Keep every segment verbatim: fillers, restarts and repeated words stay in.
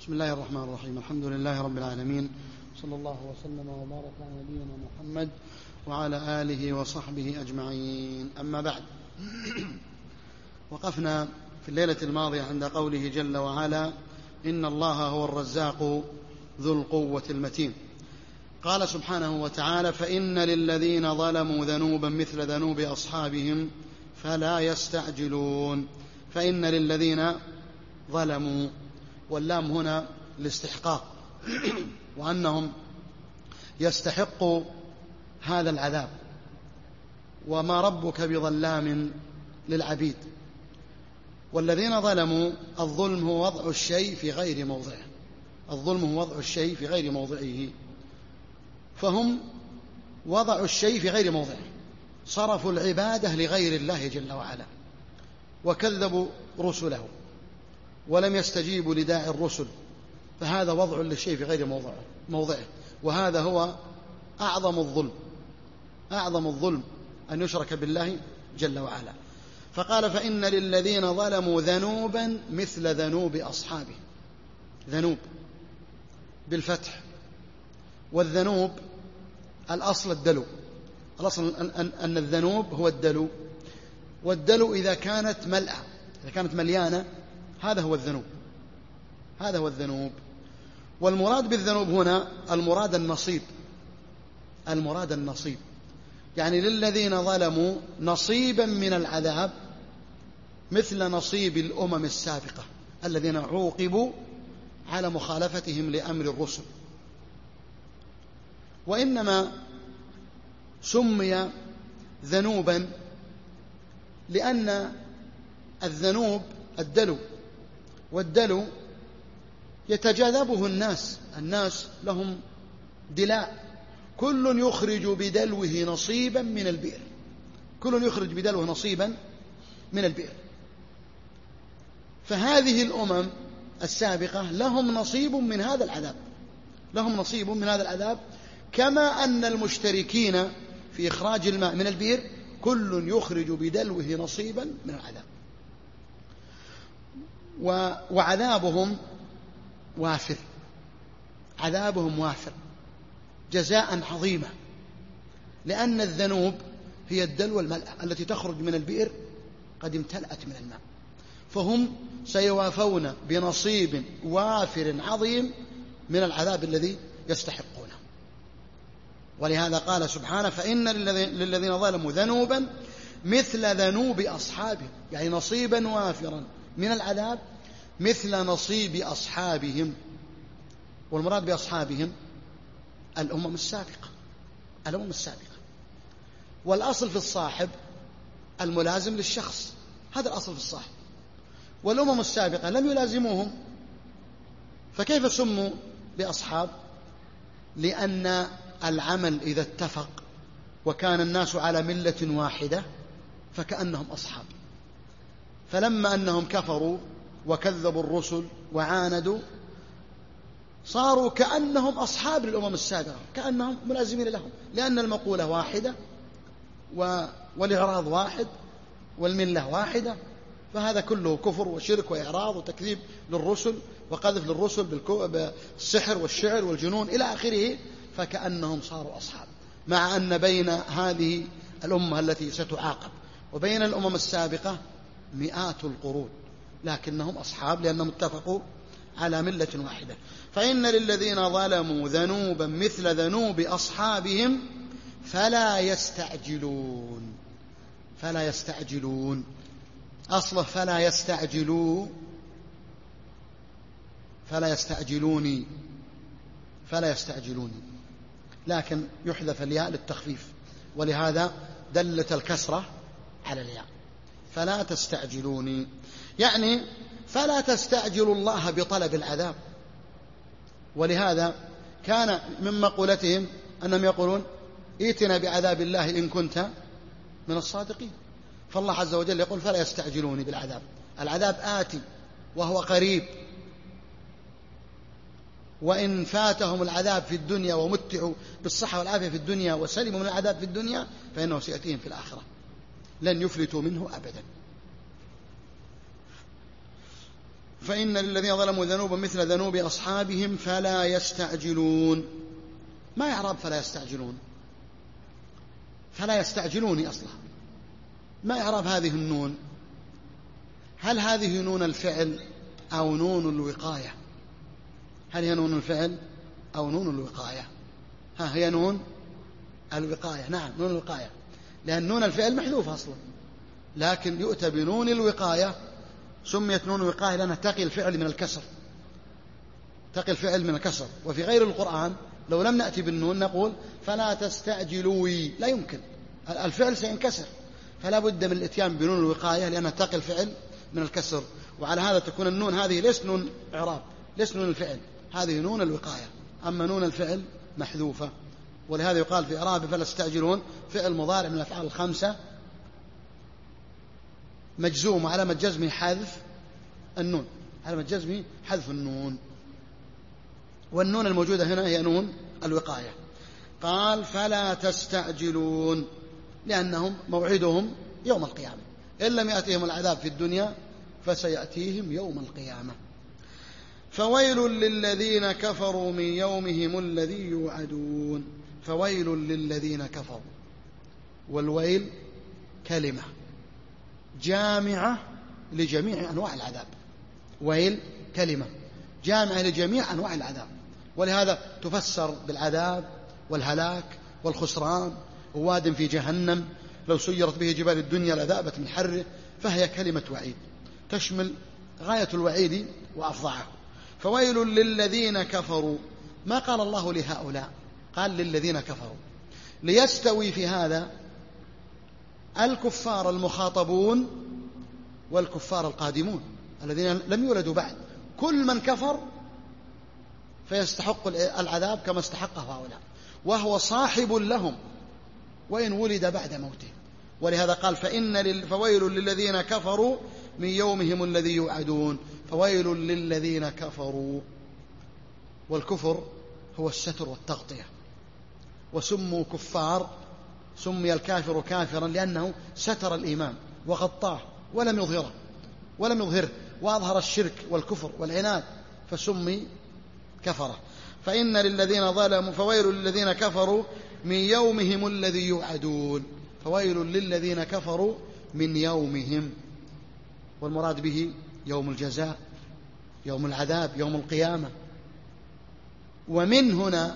بسم الله الرحمن الرحيم. الحمد لله رب العالمين، صلى الله وسلم وبارك على نبينا محمد وعلى آله وصحبه أجمعين. أما بعد، وقفنا في الليلة الماضية عند قوله جل وعلا: إن الله هو الرزاق ذو القوة المتين. قال سبحانه وتعالى: فإن للذين ظلموا ذنوبا مثل ذنوب أصحابهم فلا يستعجلون. فإن للذين ظلموا، واللام هنا الاستحقاق، وأنهم يستحقوا هذا العذاب، وما ربك بظلام للعبيد. والذين ظلموا، الظلم هو وضع الشيء في غير موضعه، الظلم هو وضع الشيء في غير موضعه، فهم وضعوا الشيء في غير موضعه، صرفوا العبادة لغير الله جل وعلا، وكذبوا رسله ولم يستجيبوا لداعي الرسل، فهذا وضع للشيء في غير موضعه موضعه وهذا هو أعظم الظلم، أعظم الظلم أن يشرك بالله جل وعلا. فقال: فإن للذين ظلموا ذنوبا مثل ذنوب أصحابه. ذنوب بالفتح، والذنوب الأصل الدلو، الأصل أن الذنوب هو الدلو، والدلو إذا كانت ملأة، إذا كانت مليانة، هذا هو الذنوب، هذا هو الذنوب. والمراد بالذنوب هنا المراد النصيب، المراد النصيب، يعني للذين ظلموا نصيبا من العذاب مثل نصيب الأمم السابقة الذين عوقبوا على مخالفتهم لأمر الرسل. وإنما سمي ذنوبا لأن الذنوب الدلو، والدلو يتجاذبه الناس، الناس لهم دلاء، كل يخرج بدلوه نصيبا من البئر، كل يخرج بدلوه نصيبا من البئر. فهذه الأمم السابقة لهم نصيب من هذا العذاب، لهم نصيب من هذا العذاب، كما أن المشتركين في إخراج الماء من البئر كل يخرج بدلوه نصيبا من العذاب. وعذابهم وافر، عذابهم وافر جزاء عظيما، لأن الذنوب هي الدلو الملأة التي تخرج من البئر قد امتلأت من الماء، فهم سيوافون بنصيب وافر عظيم من العذاب الذي يستحقونه. ولهذا قال سبحانه: فإن للذين ظلموا ذنوبا مثل ذنوب أصحابهم، يعني نصيبا وافرا من العذاب مثل نصيب أصحابهم. والمراد بأصحابهم الأمم السابقة، الأمم السابقة. والأصل في الصاحب الملازم للشخص، هذا الأصل في الصاحب، والأمم السابقة لم يلازموهم، فكيف سموا بأصحاب؟ لأن العمل إذا اتفق وكان الناس على ملة واحدة فكأنهم أصحاب، فلما أنهم كفروا وكذبوا الرسل وعاندوا صاروا كأنهم أصحاب للأمم السابقة، كأنهم ملازمين لهم، لأن المقولة واحدة والإعراض واحد والملة واحدة، فهذا كله كفر وشرك وإعراض وتكذيب للرسل وقذف للرسل بالسحر والشعر والجنون إلى آخره، فكأنهم صاروا أصحاب، مع أن بين هذه الأمة التي ستعاقب وبين الأمم السابقة مئات القرون، لكنهم أصحاب لأنهم اتفقوا على ملة واحدة. فإن للذين ظلموا ذنوبا مثل ذنوب أصحابهم فلا يستعجلون، فلا يستعجلون، أصله فلا يستعجلوا، فلا يستعجلوني، فلا يستعجلوني، لكن يحذف الياء للتخفيف، ولهذا دلت الكسرة على الياء. فلا تستعجلوني، يعني فلا تستعجلوا الله بطلب العذاب. ولهذا كان من مقولتهم أنهم يقولون: ائتنا بعذاب الله إن كنت من الصادقين. فالله عز وجل يقول: فلا يستعجلوني بالعذاب، العذاب آتي وهو قريب، وإن فاتهم العذاب في الدنيا ومتعوا بالصحة والعافية في الدنيا وسلموا من العذاب في الدنيا فإنه سيأتيهم في الآخرة، لن يفلتوا منه أبدا. فإن للذين ظلموا ذنوبا مثل ذنوب أصحابهم فلا يستعجلون. ما إعراب فلا يستعجلون؟ فلا يستعجلوني أصلا. ما إعراب هذه النون؟ هل هذه نون الفعل أو نون الوقاية؟ هل هي نون الفعل أو نون الوقاية؟ ها هي نون الوقاية. نعم نون الوقاية، لأن نون الفعل محذوف أصلا، لكن يؤتى بنون الوقاية. سميت نون الوقاية لأنها تقي الفعل من الكسر، تقي الفعل من الكسر. وفي غير القرآن لو لم نأتي بالنون نقول فلا تستعجلوا، لا يمكن، الفعل سينكسر، فلا بد من الاتيان بنون الوقاية لأنها تقي الفعل من الكسر. وعلى هذا تكون النون هذه ليس نون إعراب، ليس نون الفعل، هذه نون الوقاية. أما نون الفعل محذوفة، ولهذا يقال في إعرابه فلا تستعجلون فعل مضارع من الأفعال الخمسة مجزوم، وعلامة جزمه حذف النون، علامة جزمه حذف النون. والنون الموجودة هنا هي نون الوقاية. قال فلا تستعجلون، لأنهم موعدهم يوم القيامة، إن لم يأتيهم العذاب في الدنيا فسيأتيهم يوم القيامة. فويل للذين كفروا من يومهم الذي يوعدون. فويل للذين كفروا، والويل كلمة جامعة لجميع أنواع العذاب. ويل كلمة جامعة لجميع أنواع العذاب، ولهذا تفسر بالعذاب والهلاك والخسران. وواد في جهنم لو سيرت به جبال الدنيا لذابت من حره، فهي كلمة وعيد تشمل غاية الوعيد وأفظعه. فويل للذين كفروا، ما قال الله لهؤلاء، قال للذين كفروا، ليستوي في هذا الكفار المخاطبون والكفار القادمون الذين لم يولدوا بعد. كل من كفر فيستحق العذاب كما استحقه هؤلاء، وهو صاحب لهم وإن ولد بعد موته. ولهذا قال فإن فويل للذين كفروا من يومهم الذي يوعدون. فويل للذين كفروا، والكفر هو الستر والتغطية، وسموا كفار، سمي الكافر كافرا لأنه ستر الإيمان وغطاه ولم يظهره ولم يظهره وأظهر الشرك والكفر والعناد، فسمي كفرة. فإن للذين ظلموا فويل للذين كفروا من يومهم الذي يوعدون. فويل للذين كفروا من يومهم، والمراد به يوم الجزاء، يوم العذاب، يوم القيامة. ومن هنا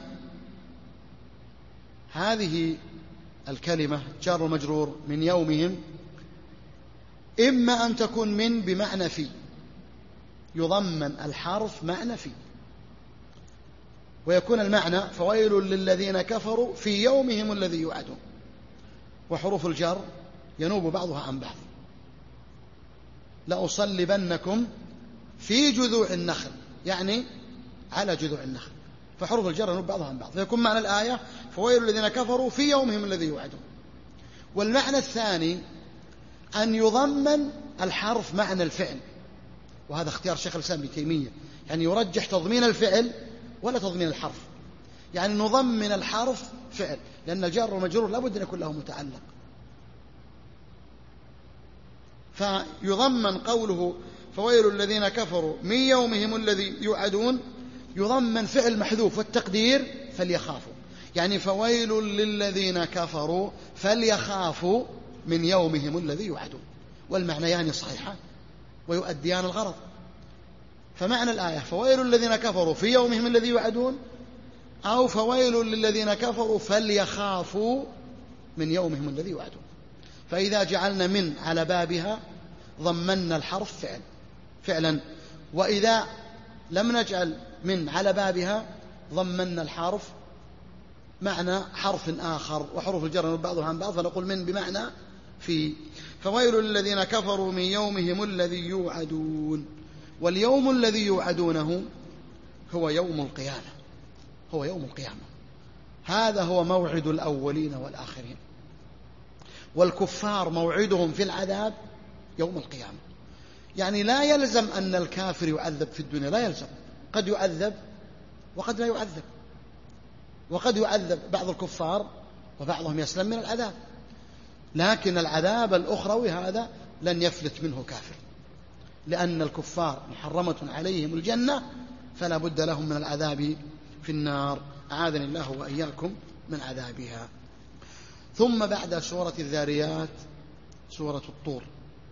هذه الكلمة جار ومجرور من يومهم، إما أن تكون من بمعنى في، يضمن الحرف معنى في، ويكون المعنى فويل للذين كفروا في يومهم الذي يوعدون. وحروف الجر ينوب بعضها عن بعض. لأصلبنكم في جذوع النخل، يعني على جذوع النخل، فحروف الجر ينوب بعضها عن بعض، فيكون معنى الآية فويل الذين كفروا في يومهم الذي يوعدون. والمعنى الثاني أن يضمن الحرف معنى الفعل، وهذا اختيار شيخ الإسلام ابن تيمية، يعني يرجح تضمين الفعل ولا تضمين الحرف، يعني نضمن الحرف فعل، لأن الجار والمجرور لا بد أن يكون له متعلق. فيضمن قوله فويل الذين كفروا من يومهم الذي يوعدون، يضمن فعل محذوف، والتقدير فليخافوا، يعني فويل للذين كفروا فليخافوا من يومهم الذي يوعدون. والمعنيان صحيحان ويؤديان الغرض. فمعنى الآية فويل الذين كفروا في يومهم الذي يوعدون، أو فويل للذين كفروا فليخافوا من يومهم الذي يوعدون. فإذا جعلنا من على بابها ضمنا الحرف فعل فعلا، وإذا لم نجعل من على بابها ضمنا الحرف معنى حرف آخر، وحروف الجر بعضها عن بعض، فنقول من بمعنى في. فويل للذين كفروا من يومهم الذي يوعدون. واليوم الذي يوعدونه هو يوم القيامة، هو يوم القيامة، هذا هو موعد الأولين والآخرين. والكفار موعدهم في العذاب يوم القيامة. يعني لا يلزم أن الكافر يعذب في الدنيا، لا يلزم، قد يعذب وقد لا يعذب، وقد يعذب بعض الكفار وبعضهم يسلم من العذاب، لكن العذاب الأخروي هذا لن يفلت منه كافر. لأن الكفار محرمة عليهم الجنة فلا بد لهم من العذاب في النار، أعاذني الله وإياكم من عذابها. ثم بعد سورة الذاريات سورة الطور،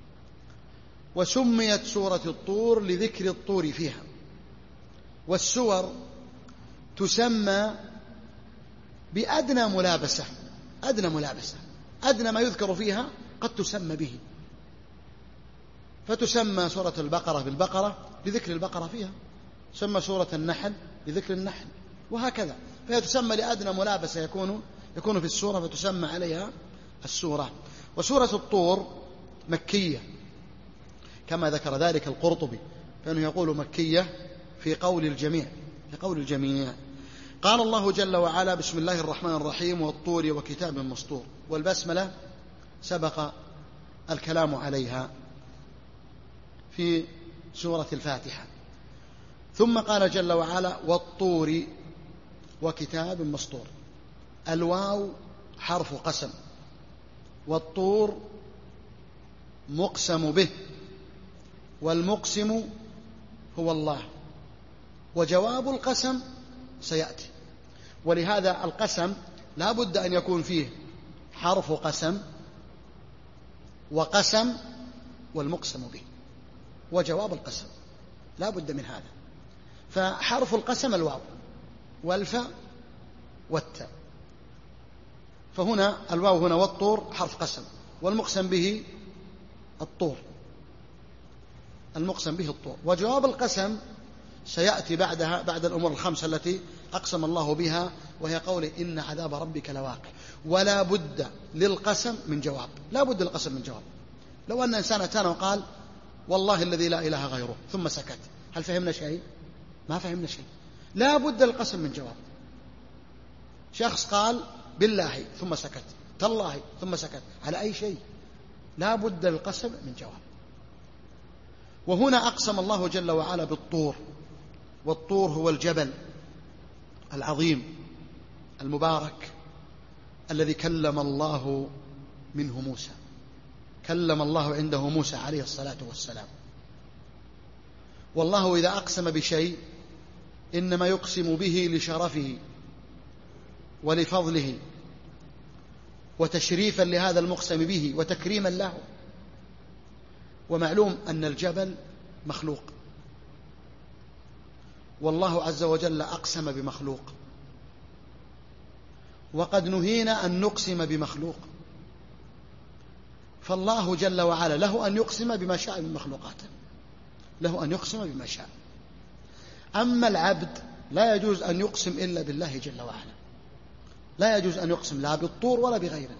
وسميت سورة الطور لذكر الطور فيها، والسور تسمى بأدنى ملابسة، أدنى ملابسة، أدنى ما يذكر فيها قد تسمى به، فتسمى سورة البقرة بالبقرة لذكر البقرة فيها، تسمى سورة النحل لذكر النحل، وهكذا، فهي تسمى لأدنى ملابسة يكون يكون في السورة فتسمى عليها السورة. وسورة الطور مكية كما ذكر ذلك القرطبي، فإنه يقول مكية في قول الجميع، في قول الجميع. قال الله جل وعلا: بسم الله الرحمن الرحيم والطور وكتاب مسطور. والبسملة سبق الكلام عليها في سورة الفاتحة. ثم قال جل وعلا: والطور وكتاب مسطور. الواو حرف قسم، والطور مقسم به، والمقسم هو الله، وجواب القسم سيأتي. ولهذا القسم لا بد أن يكون فيه حرف قسم وقسم والمقسم به، وجواب القسم لا بد من هذا. فحرف القسم الواو والفاء والتاء، فهنا الواو هنا والطور حرف قسم، والمقسم به الطور، المقسم به الطور، وجواب القسم سيأتي بعدها بعد الأمور الخمسة التي أقسم الله بها، وهي قوله: إن عذاب ربك لواقع. ولا بد للقسم من جواب، لا بد للقسم من جواب. لو أن إنسان أتانا وقال: والله الذي لا إله غيره، ثم سكت، هل فهمنا شيء؟ ما فهمنا شيء. لا بد للقسم من جواب. شخص قال: بالله، ثم سكت، تالله، ثم سكت، على أي شيء؟ لا بد للقسم من جواب. وهنا أقسم الله جل وعلا بالطور، والطور هو الجبل العظيم المبارك الذي كلم الله منه موسى، كلم الله عنده موسى عليه الصلاة والسلام. والله إذا أقسم بشيء إنما يقسم به لشرفه ولفضله وتشريفا لهذا المقسم به وتكريما له. ومعلوم أن الجبل مخلوق، والله عز وجل أقسم بمخلوق، وقد نهينا أن نقسم بمخلوق، فالله جل وعلا له أن يقسم بما شاء من مخلوقاته، له أن يقسم بما شاء. أما العبد لا يجوز أن يقسم إلا بالله جل وعلا، لا يجوز أن يقسم لا بالطور ولا بغيره.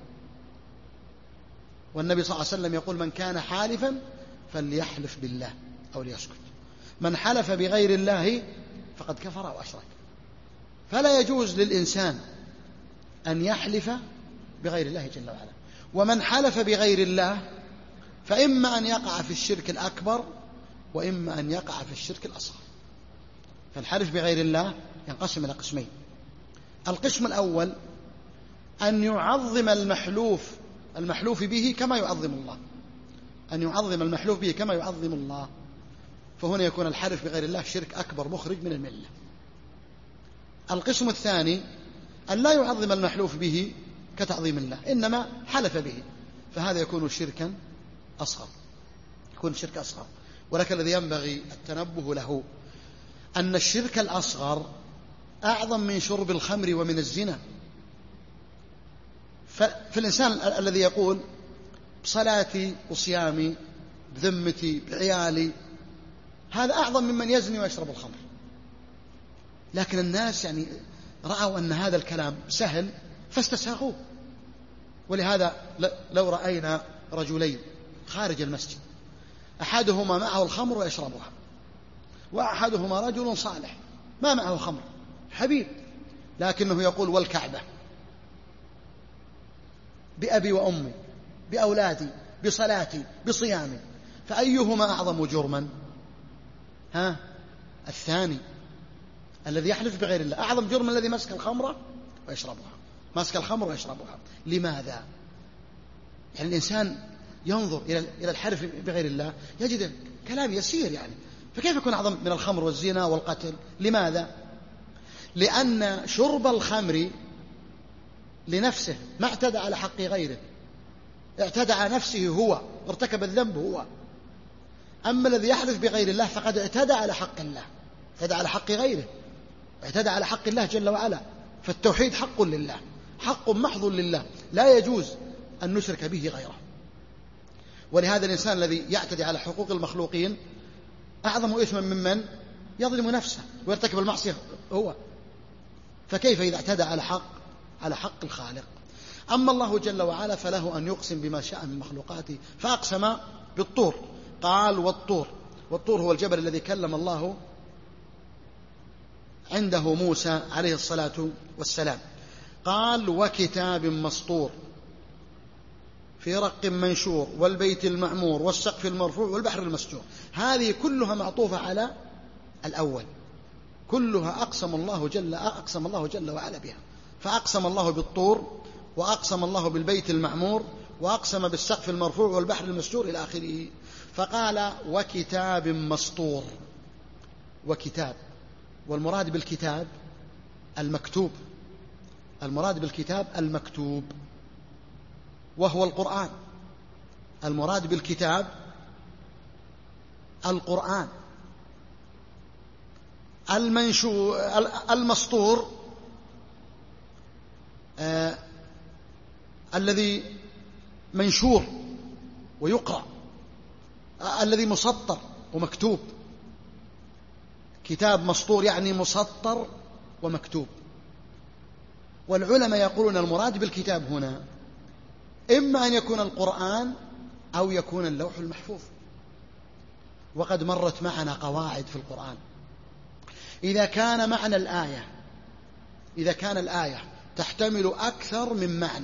والنبي صلى الله عليه وسلم يقول: من كان حالفا فليحلف بالله أو ليسكت، من حلف بغير الله فقد كفر أو أشرك. فلا يجوز للإنسان أن يحلف بغير الله جل وعلا. ومن حلف بغير الله فإما أن يقع في الشرك الأكبر وإما أن يقع في الشرك الأصغر. فالحلف بغير الله ينقسم إلى قسمين: القسم الأول أن يعظم المحلوف المحلوف به كما يعظم الله، أن يعظم المحلوف به كما يعظم الله، فهنا يكون الحلف بغير الله شرك أكبر مخرج من الملة. القسم الثاني أن لا يعظم المحلوف به كتعظيم الله، إنما حلف به، فهذا يكون شركا أصغر، يكون شرك أصغر. ولكن الذي ينبغي التنبه له أن الشرك الأصغر أعظم من شرب الخمر ومن الزنا. فالإنسان الذي يقول: بصلاتي وصيامي بذمتي بعيالي، هذا أعظم ممن يزني ويشرب الخمر. لكن الناس يعني رأوا أن هذا الكلام سهل فاستساغوه. ولهذا لو رأينا رجلين خارج المسجد، أحدهما معه الخمر ويشربها، وأحدهما رجل صالح ما معه خمر حبيب، لكنه يقول: والكعبة بأبي وأمي بأولادي بصلاتي بصيامي، فأيهما أعظم جرما؟ ها؟ الثاني الذي يحلف بغير الله أعظم جرما الذي مسك الخمر ويشربها، مسك الخمر ويشربها. لماذا؟ يعني الإنسان ينظر إلى الحلف بغير الله يجد كلام يسير يعني، فكيف يكون أعظم من الخمر والزنا والقتل؟ لماذا؟ لأن شرب الخمر لنفسه ما اعتدى على حق غيره، اعتدى على نفسه هو، ارتكب الذنب هو. أما الذي يحلف بغير الله فقد اعتدى على حق الله، اعتدى على حق غيره، اعتدى على حق الله جل وعلا. فالتوحيد حق لله، حق محض لله، لا يجوز أن نشرك به غيره. ولهذا الإنسان الذي يعتدي على حقوق المخلوقين أعظم إثما ممن يظلم نفسه ويرتكب المعصية هو. فكيف إذا اعتدى على حق على حق الخالق؟ أما الله جل وعلا فله أن يقسم بما شاء من مخلوقاته، فأقسم بالطور، قال والطور. والطور هو الجبل الذي كلم الله عنده موسى عليه الصلاة والسلام. قال وكتاب مسطور في رق منشور والبيت المعمور والسقف المرفوع والبحر المسجور. هذه كلها معطوفة على الأول، كلها أقسم الله جل أقسم الله جل وعلا بها. فأقسم الله بالطور، وأقسم الله بالبيت المعمور، وأقسم بالسقف المرفوع والبحر المسجور إلى آخره. فقال وكتاب مسطور. وكتاب، والمراد بالكتاب المكتوب، المراد بالكتاب المكتوب وهو القرآن. المراد بالكتاب القرآن. المنشور المسطور آه الذي منشور ويقرأ، آه الذي مسطر ومكتوب. كتاب مسطور يعني مسطر ومكتوب. والعلماء يقولون المراد بالكتاب هنا إما أن يكون القرآن أو يكون اللوح المحفوظ. وقد مرت معنا قواعد في القرآن، إذا كان معنى الآية إذا كان الآية تحتمل أكثر من معنى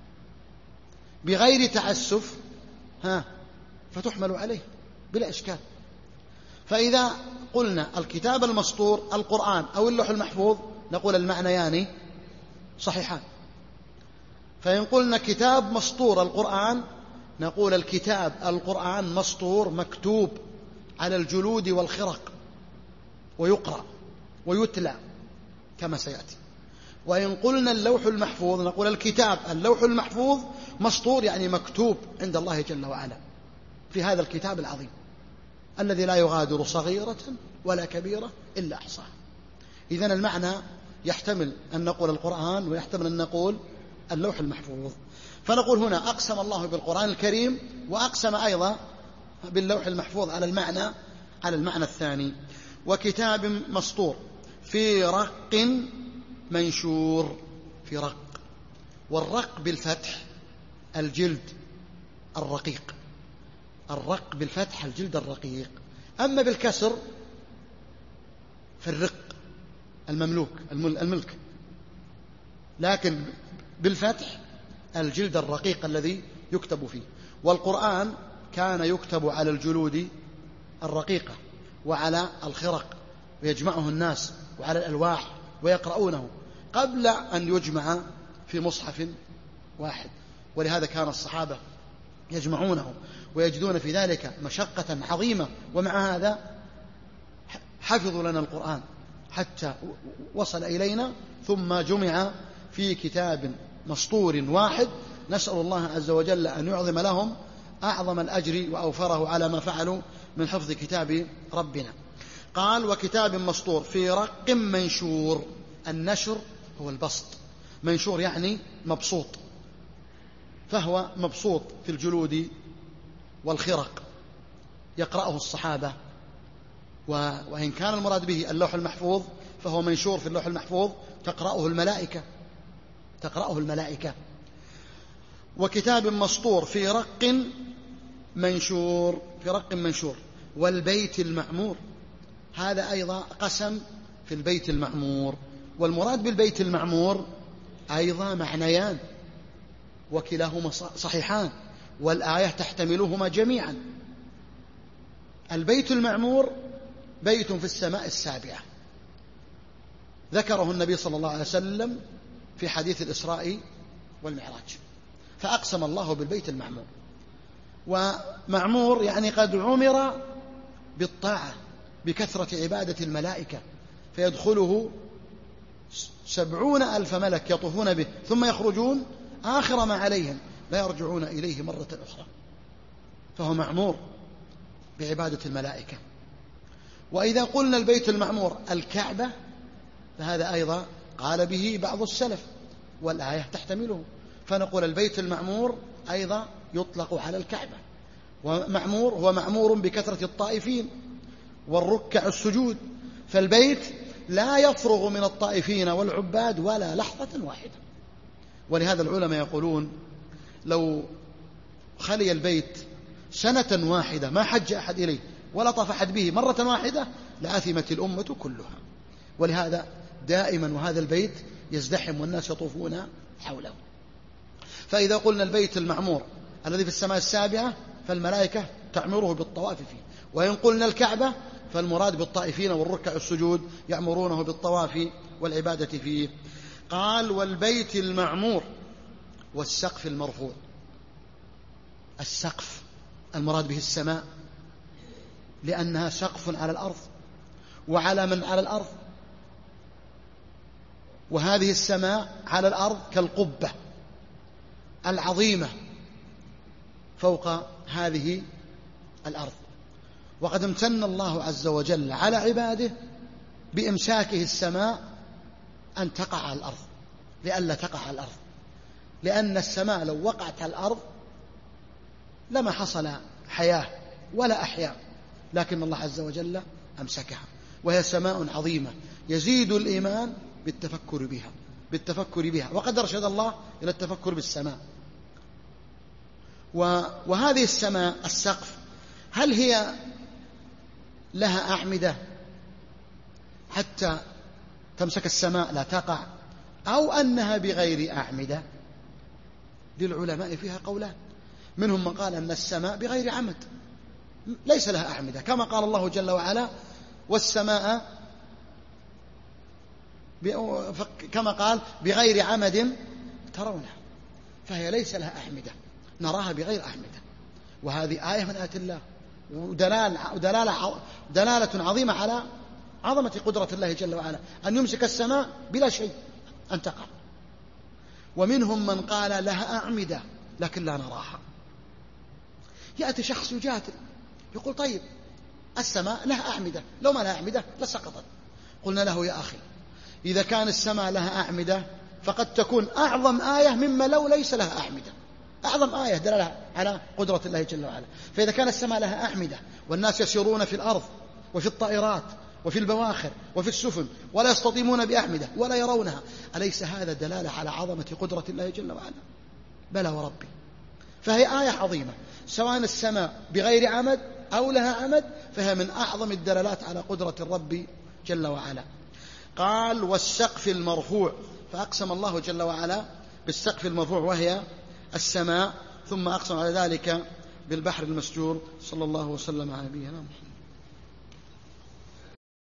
بغير تعسف ها فتحمل عليه بلا إشكال. فإذا قلنا الكتاب المسطور القرآن أو اللوح المحفوظ نقول المعنيان صحيحان. فإن قلنا كتاب مسطور القرآن نقول الكتاب القرآن مسطور مكتوب على الجلود والخرق ويقرأ ويتلى كما سيأتي. وإن قلنا اللوح المحفوظ نقول الكتاب اللوح المحفوظ مسطور يعني مكتوب عند الله جل وعلا في هذا الكتاب العظيم الذي لا يغادر صغيرة ولا كبيرة إلا أحصاها. إذن المعنى يحتمل أن نقول القرآن ويحتمل أن نقول اللوح المحفوظ. فنقول هنا أقسم الله بالقرآن الكريم وأقسم أيضا باللوح المحفوظ على المعنى على المعنى الثاني. وكتاب مسطور في رق منشور. في رق، والرق بالفتح الجلد الرقيق، الرق بالفتح الجلد الرقيق. أما بالكسر فالرق المملوك الملك، لكن بالفتح الجلد الرقيق الذي يكتب فيه. والقرآن كان يكتب على الجلود الرقيقة وعلى الخرق ويجمعه الناس وعلى الألواح ويقرؤونه قبل أن يجمع في مصحف واحد. ولهذا كان الصحابة يجمعونه ويجدون في ذلك مشقة عظيمة، ومع هذا حفظوا لنا القرآن حتى وصل إلينا ثم جمع في كتاب مسطور واحد. نسأل الله عز وجل أن يعظم لهم أعظم الأجر وأوفره على ما فعلوا من حفظ كتاب ربنا. قال وكتاب مسطور في رق منشور. النشر هو البسط، منشور يعني مبسوط، فهو مبسوط في الجلود والخرق يقرأه الصحابة. وإن كان المراد به اللوح المحفوظ فهو منشور في اللوح المحفوظ تقرأه الملائكة تقرأه الملائكة. وكتاب مسطور في رق منشور في رق منشور. والبيت المعمور، هذا أيضا قسم في البيت المعمور. والمراد بالبيت المعمور أيضا معنيان وكلاهما صحيحان والآية تحتملهما جميعا. البيت المعمور بيت في السماء السابعة ذكره النبي صلى الله عليه وسلم في حديث الإسراء والمعراج، فأقسم الله بالبيت المعمور. ومعمور يعني قد عمر بالطاعة بكثرة عبادة الملائكة، فيدخله سبعون ألف ملك يطوفون به ثم يخرجون آخر ما عليهم لا يرجعون إليه مرة أخرى، فهو معمور بعبادة الملائكة. وإذا قلنا البيت المعمور الكعبة فهذا أيضا قال به بعض السلف والآية تحتمله، فنقول البيت المعمور أيضا يطلق على الكعبة، ومعمور هو معمور بكثرة الطائفين والركع السجود، فالبيت لا يفرغ من الطائفين والعباد ولا لحظة واحدة. ولهذا العلماء يقولون لو خلي البيت سنة واحدة ما حج أحد إليه ولا طاف أحد به مرة واحدة لأثمت الأمة كلها. ولهذا دائما وهذا البيت يزدحم والناس يطوفون حوله. فإذا قلنا البيت المعمور الذي في السماء السابعة فالملائكة تعمره بالطواف فيه، وإن قلنا الكعبة فالمراد بالطائفين والركع السجود يعمرونه بالطواف والعبادة فيه. قال والبيت المعمور والسقف المرفوع. السقف المراد به السماء لأنها سقف على الأرض وعلى من على الأرض، وهذه السماء على الأرض كالقبة العظيمة فوق هذه الأرض. وقد امتن الله عز وجل على عباده بإمساكه السماء أن تقع على الأرض لئلا تقع على الأرض، لأن السماء لو وقعت على الأرض لما حصل حياة ولا أحياء، لكن الله عز وجل أمسكها، وهي سماء عظيمة يزيد الإيمان بالتفكر بها بالتفكر بها وقد أرشد الله إلى التفكر بالسماء. وهذه السماء السقف هل هي لها أعمدة حتى تمسك السماء لا تقع، أو أنها بغير أعمدة؟ للعلماء فيها قولان، منهم من قال أن السماء بغير عمد ليس لها أعمدة، كما قال الله جل وعلا والسماء كما قال بغير عمد ترونها، فهي ليس لها أعمدة، نراها بغير أعمدة. وهذه آية من آيات الله ودلالة, ودلالة دلالة عظيمة على عظمة قدرة الله جل وعلا أن يمسك السماء بلا شيء أن تقع. ومنهم من قال لها أعمدة لكن لا نراها. يأتي شخص يجادل يقول طيب السماء لها أعمدة، لو ما لها أعمدة لسقطت. قلنا له يا أخي إذا كان السماء لها أعمدة فقد تكون أعظم آية مما لو ليس لها أعمدة، أعظم آية دلالة على قدرة الله جل وعلا. فإذا كان السماء لها أعمدة والناس يسيرون في الأرض وفي الطائرات وفي البواخر وفي السفن ولا يستطيمون بأعمدة ولا يرونها، أليس هذا دلالة على عظمة قدرة الله جل وعلا؟ بلى وربي، فهي آية عظيمة، سواء السماء بغير عمد أو لها عمد فهي من أعظم الدلالات على قدرة الرب جل وعلا. قال والسقف المرفوع، فأقسم الله جل وعلا بالسقف المرفوع وهي السماء، ثم أقسم على ذلك بالبحر المسجور. صلى الله وسلم على نبينا محمد.